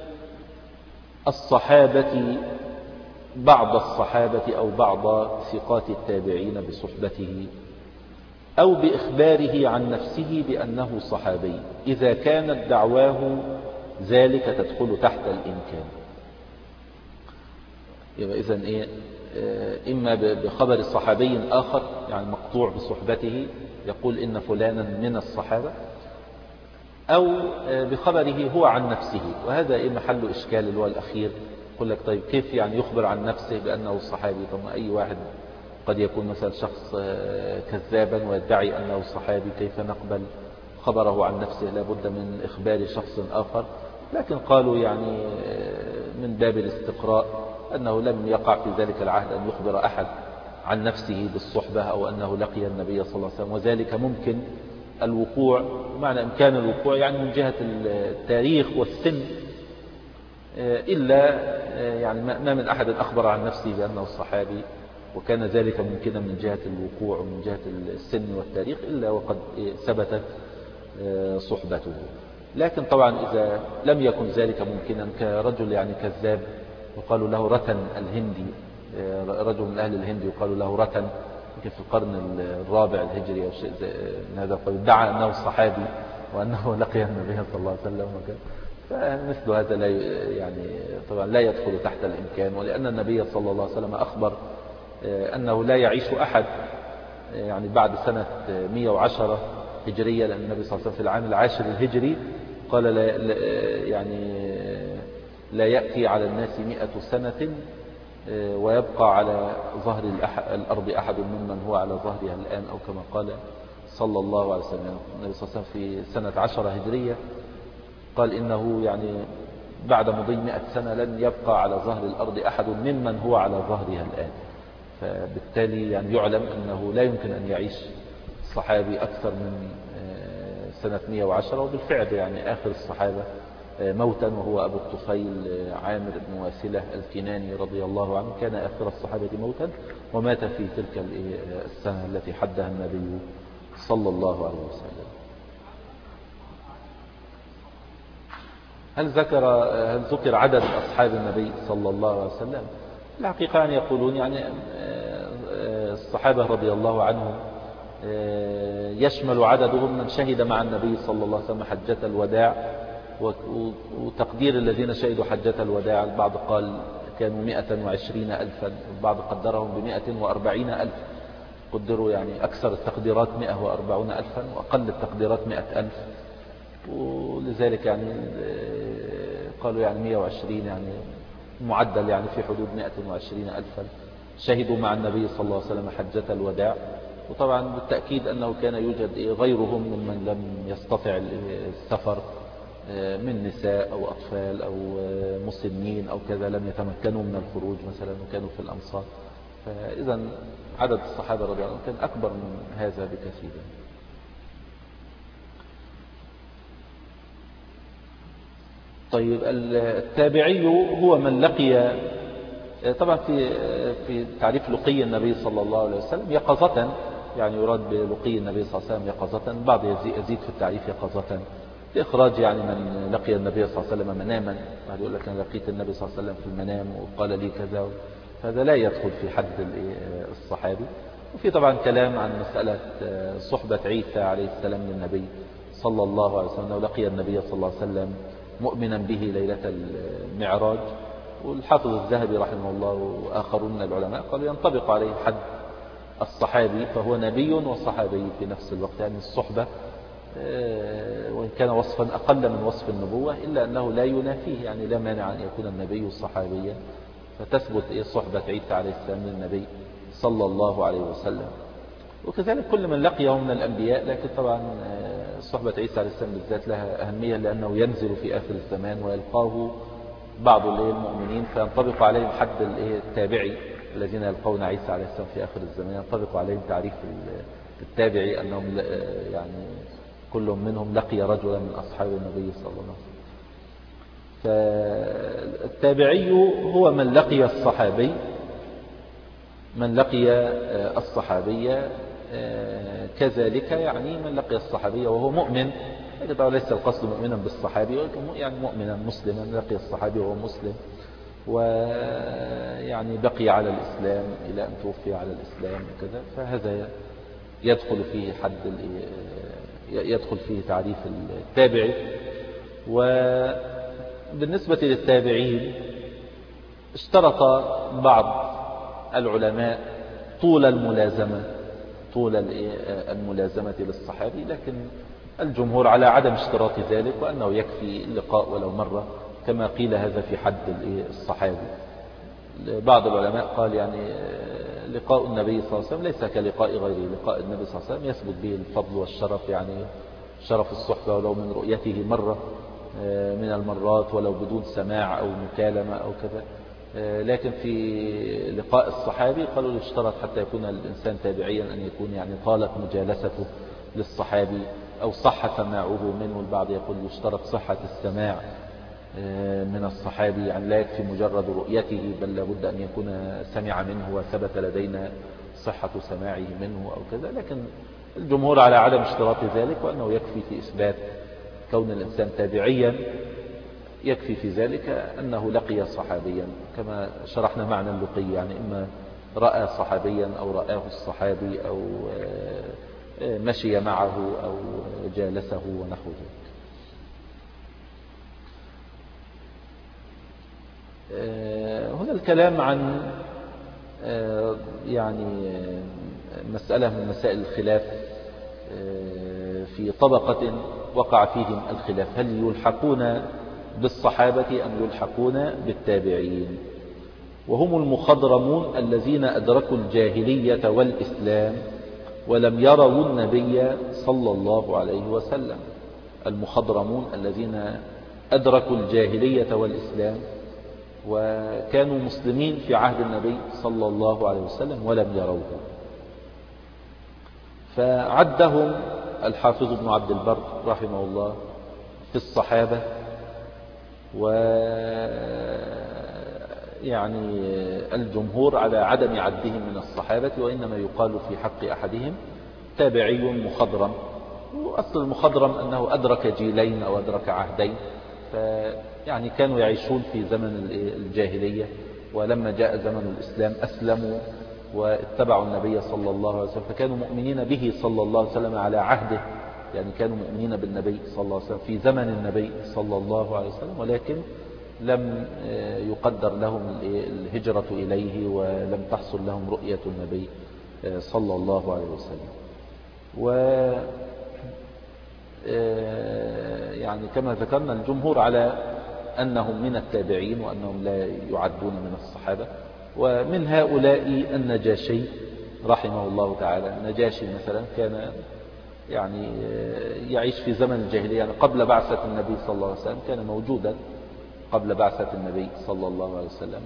الصحابة بعض الصحابة أو بعض ثقات التابعين بصحبته، أو بإخباره عن نفسه بأنه صحابي، إذا كانت دعواه ذلك تدخل تحت الإمكان. يبقى إذن إيه؟ إما بخبر صحابي آخر يعني مقطوع بصحبته يقول إن فلانا من الصحابة، أو بخبره هو عن نفسه. وهذا إيه محل إشكال اللي هو الأخير. يقول لك طيب كيف يعني يخبر عن نفسه بأنه صحابي؟ طب أي واحد قد يكون مثلا شخص كذابا ويدعي أنه صحابي، كيف نقبل خبره عن نفسه؟ لابد من إخبار شخص آخر. لكن قالوا يعني من باب الاستقراء أنه لم يقع في ذلك العهد أن يخبر أحد عن نفسه بالصحبة أو أنه لقي النبي صلى الله عليه وسلم، وذلك ممكن الوقوع. معنى إمكان الوقوع يعني من جهة التاريخ والسن، إلا يعني ما من أحد أخبر عن نفسه بأنه صحابي وكان ذلك ممكنا من جهة الوقوع ومن جهة السن والتاريخ إلا وقد ثبتت صحبته. لكن طبعا إذا لم يكن ذلك ممكنا كرجل يعني كذاب وقالوا له رتن الهندي، رجل من أهل الهند يقال له رتن يمكن في القرن الرابع الهجري أو شيء من هذا القبيل، ادعى أنه صحابي وأنه لقي النبي صلى الله عليه وسلم وكذا، فمثل هذا لا يعني طبعا لا يدخل تحت الإمكان. ولأن النبي صلى الله عليه وسلم أخبر أنه لا يعيش أحد يعني بعد سنة مئة وعشرة هجرية، لأن النبي صلى الله عليه وسلم في العام العاشر الهجري قال لا يعني لا يأتي على الناس مئة سنة ويبقى على ظهر الأرض أحد ممن هو على ظهرها الآن، أو كما قال صلى الله عليه وسلم. النبي صلى الله عليه وسلم في سنة عشرة هجرية قال إنه يعني بعد مضي مئة سنة لن يبقى على ظهر الأرض أحد ممن هو على ظهرها الآن. فبالتالي يعني يعلم أنه لا يمكن أن يعيش الصحابي أكثر من سنة مئة وعشرة، وبالفعل يعني آخر الصحابة موتا وهو أبو الطفيل عامر بن واسلة الكناني رضي الله عنه، كان آخر الصحابة موتا ومات في تلك السنة التي حدها النبي صلى الله عليه وسلم. هل ذكر هل ذكر عدد أصحاب النبي صلى الله عليه وسلم؟ الحقيقة أن يقولون يعني الصحابة رضي الله عنهم يشمل عددهم من شهد مع النبي صلى الله عليه وسلم حجة الوداع، وتقدير الذين شهدوا حجة الوداع البعض قال كانوا مئة وعشرين ألفا، البعض قدرهم بمئة وأربعين ألف، قدروا يعني أكثر التقديرات مئة وأربعون ألفا وأقل التقديرات مئة ألف، ولذلك يعني قالوا يعني مئة وعشرين يعني معدل يعني في حدود مئة وعشرين ألفا شهدوا مع النبي صلى الله عليه وسلم حجة الوداع. وطبعا بالتأكيد أنه كان يوجد غيرهم ممن لم يستطع السفر من نساء أو أطفال أو مسنين أو كذا لم يتمكنوا من الخروج مثلا وكانوا في الأمصار. فإذا عدد الصحابة رضي الله عنهم كان أكبر من هذا بكثير. طيب التابعي هو من لقي، طبعا في في تعريف لقي النبي صلى الله عليه وسلم يقظة، يعني يراد بلقي النبي صلى الله عليه وسلم يقظة، بعض يزيد في التعريف يقظة لإخراج يعني من لقي النبي صلى الله عليه وسلم مناما، بعد يقول لك أنا لقيت النبي صلى الله عليه وسلم في المنام وقال لي كذا، هذا لا يدخل في حد الصحابي. وفي طبعا كلام عن مسألة صحبة عيسى عليه السلام للنبي صلى الله عليه وسلم، ولقي النبي صلى الله عليه وسلم مؤمنا به ليلة المعراج، والحافظ الذهبي رحمه الله وآخرون من العلماء قالوا ينطبق عليه حد الصحابي فهو نبي وصحابي في نفس الوقت، يعني الصحبة وإن كان وصفا أقل من وصف النبوة إلا أنه لا ينافيه، يعني لا مانع أن يكون النبي صحابيا فتثبت صحبة عيسى عليه السلام للنبي صلى الله عليه وسلم. وكذلك كل من لقيه من الأنبياء، لكن طبعا صحبة عيسى عليه السلام بالذات لها أهمية لأنه ينزل في آخر الزمان ويلقاه بعض المؤمنين فينطبق عليهم حد التابعي الذين يلقون عيسى عليه السلام في آخر الزمان، ينطبق عليهم تعريف التابعي أنهم يعني كل منهم لقي رجلا من أصحاب النبي صلى الله عليه وسلم. فالتابعي هو من لقي الصحابي، من لقي الصحابية كذلك، يعني من لقي الصحابية وهو مؤمن، طبعا ليس القصد مؤمنا بالصحابي، يعني مؤمنا مسلما لقي الصحابي وهو مسلم ويعني بقي على الإسلام إلى أن توفي على الإسلام وكذا، فهذا يدخل فيه حد يدخل فيه تعريف التابعي. وبالنسبة للتابعين اشترط بعض العلماء طول الملازمة طول الملازمة للصحابي، لكن الجمهور على عدم اشتراط ذلك وأنه يكفي اللقاء ولو مرة كما قيل هذا في حد الصحابي. بعض العلماء قال يعني لقاء النبي صلى الله عليه وسلم ليس كلقاء غيره، لقاء النبي صلى الله عليه وسلم يثبت به الفضل والشرف، يعني شرف الصحبة ولو من رؤيته مرة من المرات ولو بدون سماع أو مكالمة أو كذا. لكن في لقاء الصحابي قالوا يشترط حتى يكون الإنسان تابعيا أن يكون يعني طالت مجالسته للصحابي أو صح سماعه منه. البعض يقول يشترط صحة السماع من الصحابي، يعني لا يكفي مجرد رؤيته بل لابد أن يكون سمع منه وثبت لدينا صحة سماعه منه أو كذا. لكن الجمهور على عدم اشتراط ذلك وأنه يكفي في إثبات كون الإنسان تابعيا، يكفي في ذلك أنه لقي صحابيا كما شرحنا معنى اللقي، يعني إما رأى صحابيا أو رآه الصحابي أو مشي معه أو جالسه ونحو ذلك. هنا الكلام عن يعني مسألة من مسائل الخلاف في طبقة وقع فيهم الخلاف، هل يلحقون بالصحابة أم يلحقون بالتابعين؟ وهم المخضرمون الذين أدركوا الجاهلية والإسلام ولم يروا النبي صلى الله عليه وسلم. المخضرمون الذين أدركوا الجاهلية والإسلام وكانوا مسلمين في عهد النبي صلى الله عليه وسلم ولم يروه. فعدهم الحافظ ابن عبد البر رحمه الله في الصحابة، ويعني الجمهور على عدم عدهم من الصحابة، وإنما يقال في حق أحدهم تابعي مخضرم. وأصل المخضرم أنه أدرك جيلين أو أدرك عهدين، فيعني كانوا يعيشون في زمن الجاهلية، ولما جاء زمن الإسلام أسلموا واتبعوا النبي صلى الله عليه وسلم، فكانوا مؤمنين به صلى الله عليه وسلم على عهده، يعني كانوا مؤمنين بالنبي صلى الله عليه وسلم في زمن النبي صلى الله عليه وسلم، ولكن لم يقدر لهم الهجرة إليه ولم تحصل لهم رؤية النبي صلى الله عليه وسلم. و يعني كما ذكرنا الجمهور على أنهم من التابعين وأنهم لا يعدون من الصحابة. ومن هؤلاء النجاشي رحمه الله تعالى. النجاشي مثلا كان يعني يعيش في زمن الجاهلية، يعني قبل بعثة النبي صلى الله عليه وسلم، كان موجودا قبل بعثة النبي صلى الله عليه وسلم.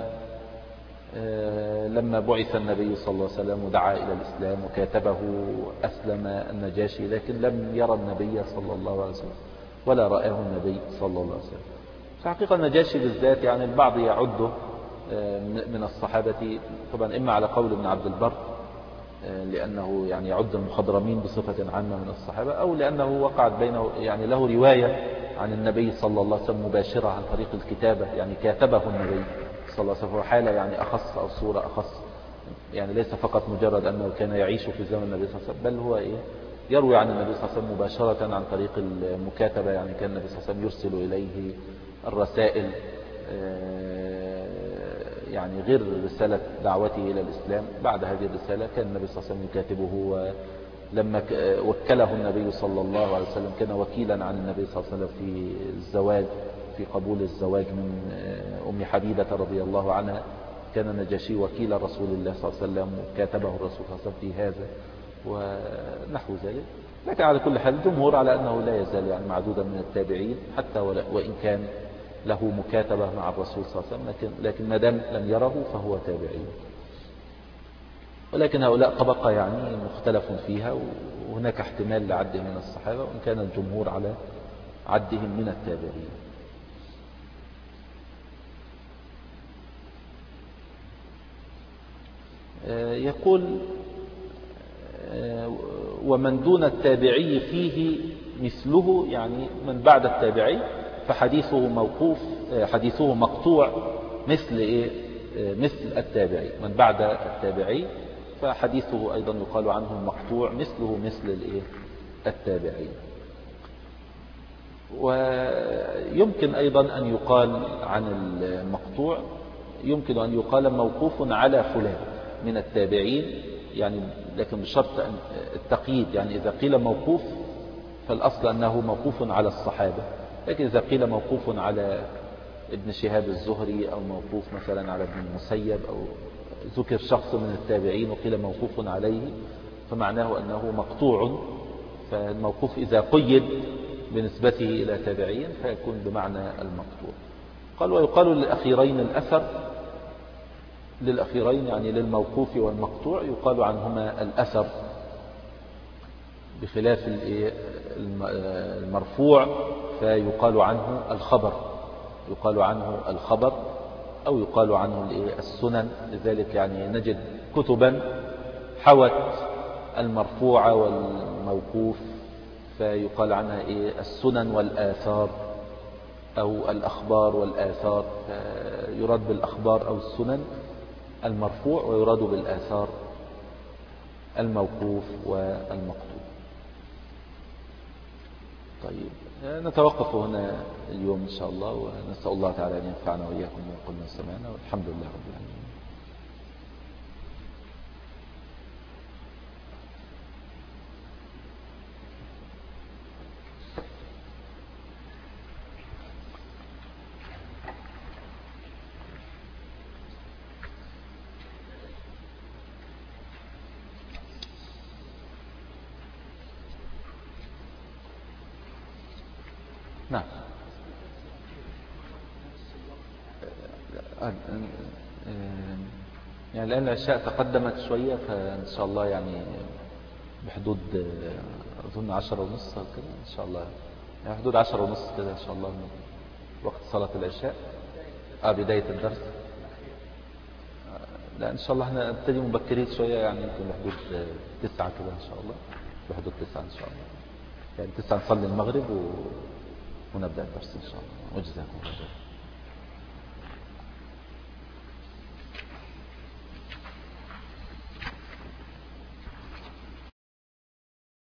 ولما بعث النبي صلى الله عليه وسلم ودعا إلى الإسلام وكاتبه أسلم النجاشي، لكن لم يرى النبي صلى الله عليه وسلم ولا رآه النبي صلى الله عليه وسلم. في حقيقة النجاشي بالذات يعني البعض يعده من الصحابة، طبعا إما على قول ابن عبد البر لأنه يعني يعد المخضرمين بصفة عامة من الصحابة، أو لأنه وقعت بينه يعني له رواية عن النبي صلى الله عليه وسلم مباشرة عن طريق الكتابة، يعني كاتبه النبي صلى الله عليه وسلم، حالة يعني أخص أو صورة أخص، يعني ليس فقط مجرد أنه كان يعيش في زمن النبي صلى الله عليه وسلم، بل هو إيه يروي عن النبي صلى الله عليه وسلم مباشرة عن طريق المكاتبة، يعني كان النبي صلى الله عليه وسلم يرسل إليه الرسائل يعني غير رسالة دعوته إلى الإسلام. بعد هذه الرسالة كان النبي صلى الله عليه وسلم يكاتبه، ولما وكله النبي صلى الله عليه وسلم كان وكيلا عن النبي صلى الله عليه وسلم في الزواج، في قبول الزواج من أم حبيبة رضي الله عنها. كان النجاشي وكيل رسول الله صلى الله عليه وسلم، وكاتبه الرسول صلى الله عليه وسلم في هذا ونحو ذلك. لكن على كل حال الجمهور على أنه لا يزال يعني معدودا من التابعين، حتى وإن كان له مكاتبة مع الرسول صلى الله عليه وسلم، لكن, لكن ما دام لم يره فهو تابعي. ولكن هؤلاء طبقة يعني مختلف فيها، وهناك احتمال لعدهم من الصحابة، وإن كان الجمهور على عدهم من التابعين. يقول ومن دون التابعي فيه مثله، يعني من بعد التابعي فحديثه موقوف، حديثه مقطوع مثل إيه؟ مثل التابعي. من بعد التابعي فحديثه أيضا يقال عنه المقطوع مثله مثل الإيه؟ التابعي. ويمكن أيضا أن يقال عن المقطوع، يمكن أن يقال موقوف على فلان من التابعين، يعني لكن بشرط التقييد، يعني إذا قيل موقوف فالأصل أنه موقوف على الصحابة، لكن إذا قيل موقوف على ابن شهاب الزهري أو موقوف مثلا على ابن المسيب، أو ذكر شخص من التابعين وقيل موقوف عليه، فمعناه أنه مقطوع. فالموقوف إذا قيد بنسبته إلى تابعين فيكون بمعنى المقطوع. قال ويقال للأخيرين الأثر، للأخيرين يعني للموقوف والمقطوع يقال عنهما الأثر، بخلاف المرفوع فيقال عنه الخبر، يقال عنه الخبر أو يقال عنه السنن. لذلك يعني نجد كتبا حوت المرفوع والموقوف فيقال عنها السنن والآثار، أو الأخبار والآثار، يراد بالأخبار أو السنن المرفوع، ويراد بالآثار الموقوف والمقطوع. طيب نتوقف هنا اليوم إن شاء الله، ونسأل الله تعالى أن ينفعنا وإياكم بما قلنا سمعنا، والحمد لله رب العالمين. نعم. يعني الآن العشاء تقدمت شوية، فإن شاء الله يعني بحدود أظن عشرة ونص كده إن شاء الله، يعني حدود عشرة ونص كده إن شاء الله من وقت صلاة العشاء، آه بداية الدرس. لا إن شاء الله احنا نبتدي مبكرين شوية، يعني يمكن بحدود تسعة كده إن شاء الله، بحدود تسعة إن شاء الله، يعني تسعة نصلي المغرب و... ونبدأ الدرس إن شاء الله. وجزاكم الله خير.